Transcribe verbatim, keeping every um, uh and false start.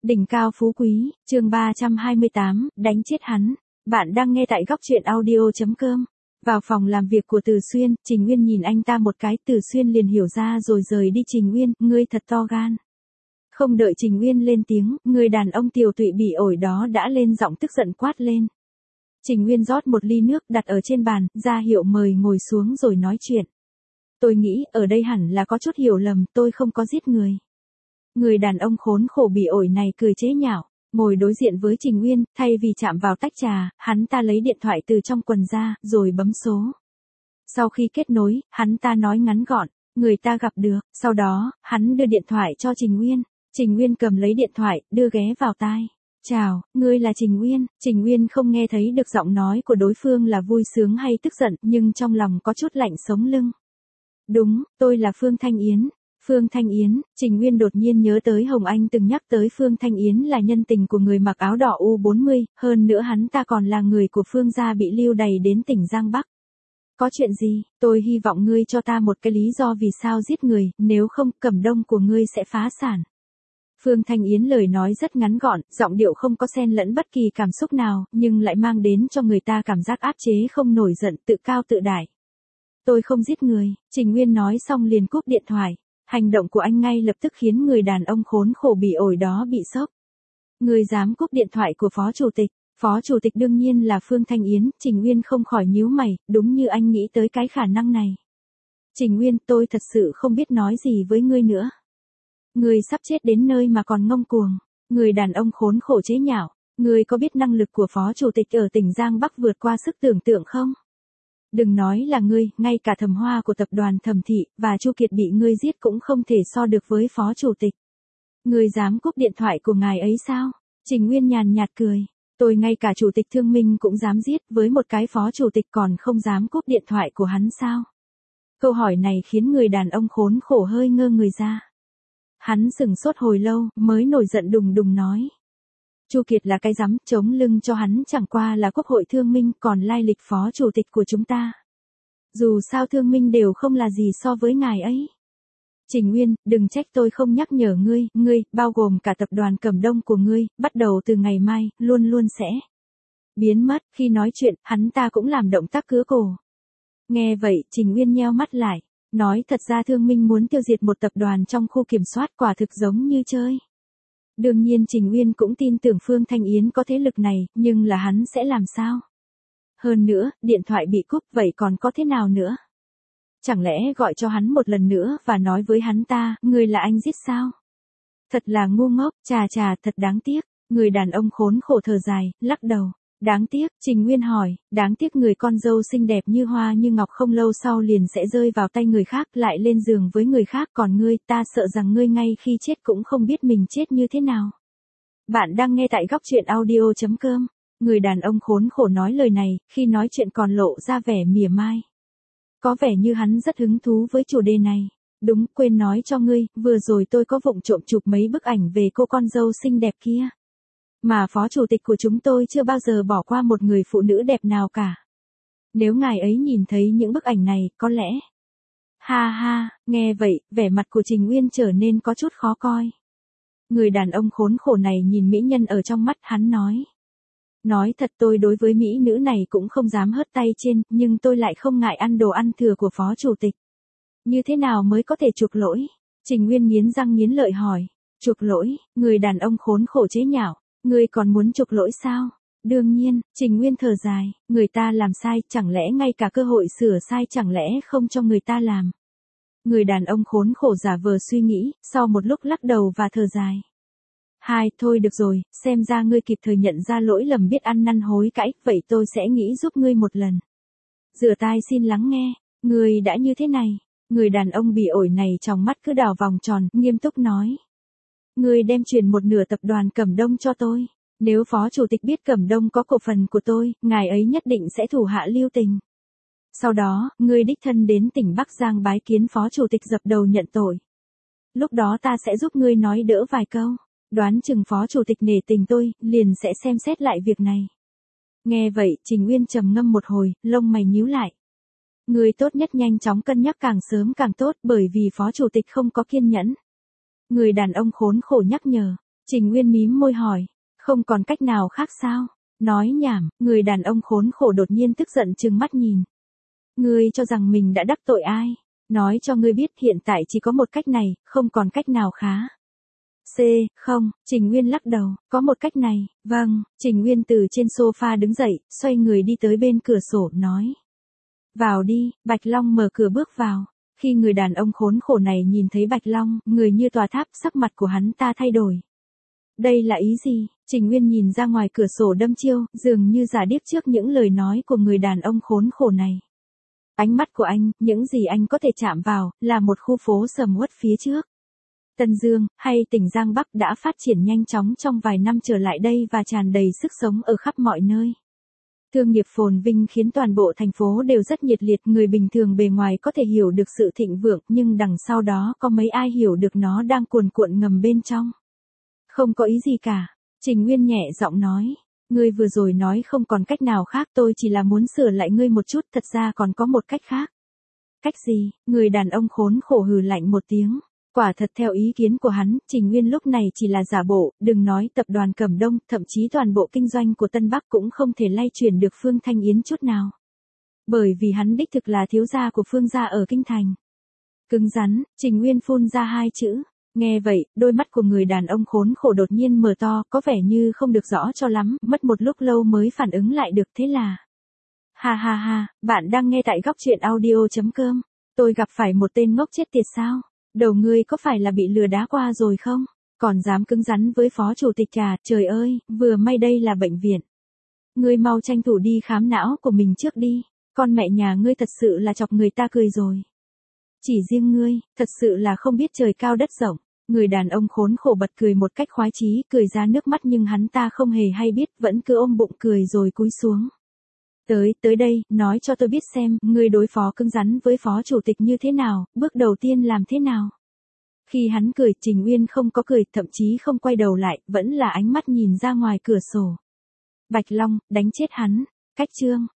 Đỉnh cao phú quý, chương ba trăm hai mươi tám, đánh chết hắn. Bạn đang nghe tại góc truyện audio chấm com. Vào phòng làm việc của Từ Xuyên, Trình Nguyên nhìn anh ta một cái, Từ Xuyên liền hiểu ra rồi rời đi. Trình Nguyên, ngươi thật to gan. Không đợi Trình Nguyên lên tiếng, người đàn ông tiều tụy bị ổi đó đã lên giọng tức giận quát lên. Trình Nguyên rót một ly nước đặt ở trên bàn, ra hiệu mời ngồi xuống rồi nói chuyện. Tôi nghĩ ở đây hẳn là có chút hiểu lầm, tôi không có giết người. Người đàn ông khốn khổ bị ổi này cười chế nhạo, ngồi đối diện với Trình Nguyên, thay vì chạm vào tách trà, hắn ta lấy điện thoại từ trong quần ra, rồi bấm số. Sau khi kết nối, hắn ta nói ngắn gọn, người ta gặp được, sau đó, hắn đưa điện thoại cho Trình Nguyên. Trình Nguyên cầm lấy điện thoại, đưa ghé vào tai. Chào, ngươi là Trình Nguyên. Trình Nguyên không nghe thấy được giọng nói của đối phương là vui sướng hay tức giận, nhưng trong lòng có chút lạnh sống lưng. Đúng, tôi là Phương Thanh Yến. Phương Thanh Yến, Trình Nguyên đột nhiên nhớ tới Hồng Anh từng nhắc tới Phương Thanh Yến là nhân tình của người mặc áo đỏ U bốn mươi, hơn nữa hắn ta còn là người của Phương gia bị lưu đày đến tỉnh Giang Bắc. Có chuyện gì, tôi hy vọng ngươi cho ta một cái lý do vì sao giết người, nếu không Cẩm Đông của ngươi sẽ phá sản. Phương Thanh Yến lời nói rất ngắn gọn, giọng điệu không có xen lẫn bất kỳ cảm xúc nào, nhưng lại mang đến cho người ta cảm giác áp chế không nổi giận, tự cao tự đại. Tôi không giết người, Trình Nguyên nói xong liền cúp điện thoại. Hành động của anh ngay lập tức khiến người đàn ông khốn khổ bị ổi đó bị sốc. Người dám cúp điện thoại của phó chủ tịch, phó chủ tịch đương nhiên là Phương Thanh Yến, Trình Nguyên không khỏi nhíu mày, đúng như anh nghĩ tới cái khả năng này. Trình Nguyên, tôi thật sự không biết nói gì với ngươi nữa. Ngươi sắp chết đến nơi mà còn ngông cuồng, người đàn ông khốn khổ chế nhạo, ngươi có biết năng lực của phó chủ tịch ở tỉnh Giang Bắc vượt qua sức tưởng tượng không? Đừng nói là ngươi, ngay cả Thẩm Hoa của tập đoàn Thẩm Thị, và Chu Kiệt bị ngươi giết cũng không thể so được với phó chủ tịch. Ngươi dám cúp điện thoại của ngài ấy sao? Trình Nguyên nhàn nhạt cười. Tôi ngay cả chủ tịch Thương Minh cũng dám giết, với một cái phó chủ tịch còn không dám cúp điện thoại của hắn sao? Câu hỏi này khiến người đàn ông khốn khổ hơi ngơ người ra. Hắn sững sốt hồi lâu, mới nổi giận đùng đùng nói. Chu Kiệt là cái rắm, chống lưng cho hắn chẳng qua là Quốc hội Thương Minh, còn lai lịch phó chủ tịch của chúng ta. Dù sao Thương Minh đều không là gì so với ngài ấy. Trình Nguyên, đừng trách tôi không nhắc nhở ngươi, ngươi, bao gồm cả tập đoàn Cẩm Đông của ngươi, bắt đầu từ ngày mai, luôn luôn sẽ biến mất. Khi nói chuyện, hắn ta cũng làm động tác cứa cổ. Nghe vậy, Trình Nguyên nheo mắt lại, nói thật ra Thương Minh muốn tiêu diệt một tập đoàn trong khu kiểm soát quả thực giống như chơi. Đương nhiên Trình Nguyên cũng tin tưởng Phương Thanh Yến có thế lực này, nhưng là hắn sẽ làm sao? Hơn nữa, điện thoại bị cúp vậy còn có thế nào nữa? Chẳng lẽ gọi cho hắn một lần nữa và nói với hắn ta, người là anh giết sao? Thật là ngu ngốc, chà chà thật đáng tiếc. Người đàn ông khốn khổ thở dài, lắc đầu. Đáng tiếc, Trình Nguyên hỏi, đáng tiếc người con dâu xinh đẹp như hoa như ngọc không lâu sau liền sẽ rơi vào tay người khác, lại lên giường với người khác, còn ngươi, ta sợ rằng ngươi ngay khi chết cũng không biết mình chết như thế nào. Bạn đang nghe tại góc truyện audio chấm com. Người đàn ông khốn khổ nói lời này, khi nói chuyện còn lộ ra vẻ mỉa mai. Có vẻ như hắn rất hứng thú với chủ đề này. Đúng, quên nói cho ngươi, vừa rồi tôi có vụng trộm chụp mấy bức ảnh về cô con dâu xinh đẹp kia. Mà phó chủ tịch của chúng tôi chưa bao giờ bỏ qua một người phụ nữ đẹp nào cả. Nếu ngài ấy nhìn thấy những bức ảnh này, có lẽ... Ha ha, nghe vậy, vẻ mặt của Trình Nguyên trở nên có chút khó coi. Người đàn ông khốn khổ này nhìn mỹ nhân ở trong mắt hắn nói. Nói thật tôi đối với mỹ nữ này cũng không dám hớt tay trên, nhưng tôi lại không ngại ăn đồ ăn thừa của phó chủ tịch. Như thế nào mới có thể chuộc lỗi? Trình Nguyên nghiến răng nghiến lợi hỏi. Chuộc lỗi, người đàn ông khốn khổ chế nhạo. Ngươi còn muốn chuộc lỗi sao? Đương nhiên, Trình Nguyên thở dài, người ta làm sai, chẳng lẽ ngay cả cơ hội sửa sai chẳng lẽ không cho người ta làm? Người đàn ông khốn khổ giả vờ suy nghĩ, sau một lúc lắc đầu và thở dài. Hai, thôi được rồi, xem ra ngươi kịp thời nhận ra lỗi lầm biết ăn năn hối cải, vậy tôi sẽ nghĩ giúp ngươi một lần. Rửa tai xin lắng nghe, ngươi đã như thế này. Người đàn ông bị ổi này trong mắt cứ đảo vòng tròn, nghiêm túc nói. Ngươi đem chuyển một nửa tập đoàn Cẩm Đông cho tôi. Nếu phó chủ tịch biết Cẩm Đông có cổ phần của tôi, ngài ấy nhất định sẽ thủ hạ lưu tình. Sau đó, ngươi đích thân đến tỉnh Bắc Giang bái kiến phó chủ tịch dập đầu nhận tội. Lúc đó ta sẽ giúp ngươi nói đỡ vài câu. Đoán chừng phó chủ tịch nể tình tôi, liền sẽ xem xét lại việc này. Nghe vậy, Trình Nguyên trầm ngâm một hồi, lông mày nhíu lại. Ngươi tốt nhất nhanh chóng cân nhắc càng sớm càng tốt, bởi vì phó chủ tịch không có kiên nhẫn. Người đàn ông khốn khổ nhắc nhở. Trình Nguyên mím môi hỏi, không còn cách nào khác sao? Nói nhảm, người đàn ông khốn khổ đột nhiên tức giận trừng mắt nhìn. Ngươi cho rằng mình đã đắc tội ai? Nói cho ngươi biết hiện tại chỉ có một cách này, không còn cách nào khá. C, không, Trình Nguyên lắc đầu, có một cách này, vâng, Trình Nguyên từ trên sofa đứng dậy, xoay người đi tới bên cửa sổ, nói. Vào đi, Bạch Long mở cửa bước vào. Khi người đàn ông khốn khổ này nhìn thấy Bạch Long, người như tòa tháp, sắc mặt của hắn ta thay đổi. Đây là ý gì? Trình Nguyên nhìn ra ngoài cửa sổ đăm chiêu, dường như giả điếc trước những lời nói của người đàn ông khốn khổ này. Ánh mắt của anh, những gì anh có thể chạm vào, là một khu phố sầm uất phía trước. Tân Dương, hay tỉnh Giang Bắc đã phát triển nhanh chóng trong vài năm trở lại đây và tràn đầy sức sống ở khắp mọi nơi. Thương nghiệp phồn vinh khiến toàn bộ thành phố đều rất nhiệt liệt, người bình thường bề ngoài có thể hiểu được sự thịnh vượng, nhưng đằng sau đó có mấy ai hiểu được nó đang cuồn cuộn ngầm bên trong. Không có ý gì cả, Trình Nguyên nhẹ giọng nói. Ngươi vừa rồi nói không còn cách nào khác, tôi chỉ là muốn sửa lại ngươi một chút, thật ra còn có một cách khác. Cách gì? Người đàn ông khốn khổ hừ lạnh một tiếng. Quả thật theo ý kiến của hắn, Trình Nguyên lúc này chỉ là giả bộ, đừng nói tập đoàn Cẩm Đông, thậm chí toàn bộ kinh doanh của Tân Bắc cũng không thể lay chuyển được Phương Thanh Yến chút nào. Bởi vì hắn đích thực là thiếu gia của Phương gia ở Kinh Thành. Cứng rắn, Trình Nguyên phun ra hai chữ. Nghe vậy, đôi mắt của người đàn ông khốn khổ đột nhiên mở to, có vẻ như không được rõ cho lắm, mất một lúc lâu mới phản ứng lại được, thế là. Ha ha ha, bạn đang nghe tại góc truyện audio chấm com. Tôi gặp phải một tên ngốc chết tiệt sao? Đầu ngươi có phải là bị lừa đá qua rồi không? Còn dám cứng rắn với phó chủ tịch à, trời ơi, vừa may đây là bệnh viện. Ngươi mau tranh thủ đi khám não của mình trước đi, con mẹ nhà ngươi thật sự là chọc người ta cười rồi. Chỉ riêng ngươi, thật sự là không biết trời cao đất rộng. Người đàn ông khốn khổ bật cười một cách khoái chí, cười ra nước mắt nhưng hắn ta không hề hay biết, vẫn cứ ôm bụng cười rồi cúi xuống. Tới, tới đây, nói cho tôi biết xem, ngươi đối phó cứng rắn với phó chủ tịch như thế nào, bước đầu tiên làm thế nào. Khi hắn cười, Trình Nguyên không có cười, thậm chí không quay đầu lại, vẫn là ánh mắt nhìn ra ngoài cửa sổ. Bạch Long, đánh chết hắn. Cách chương.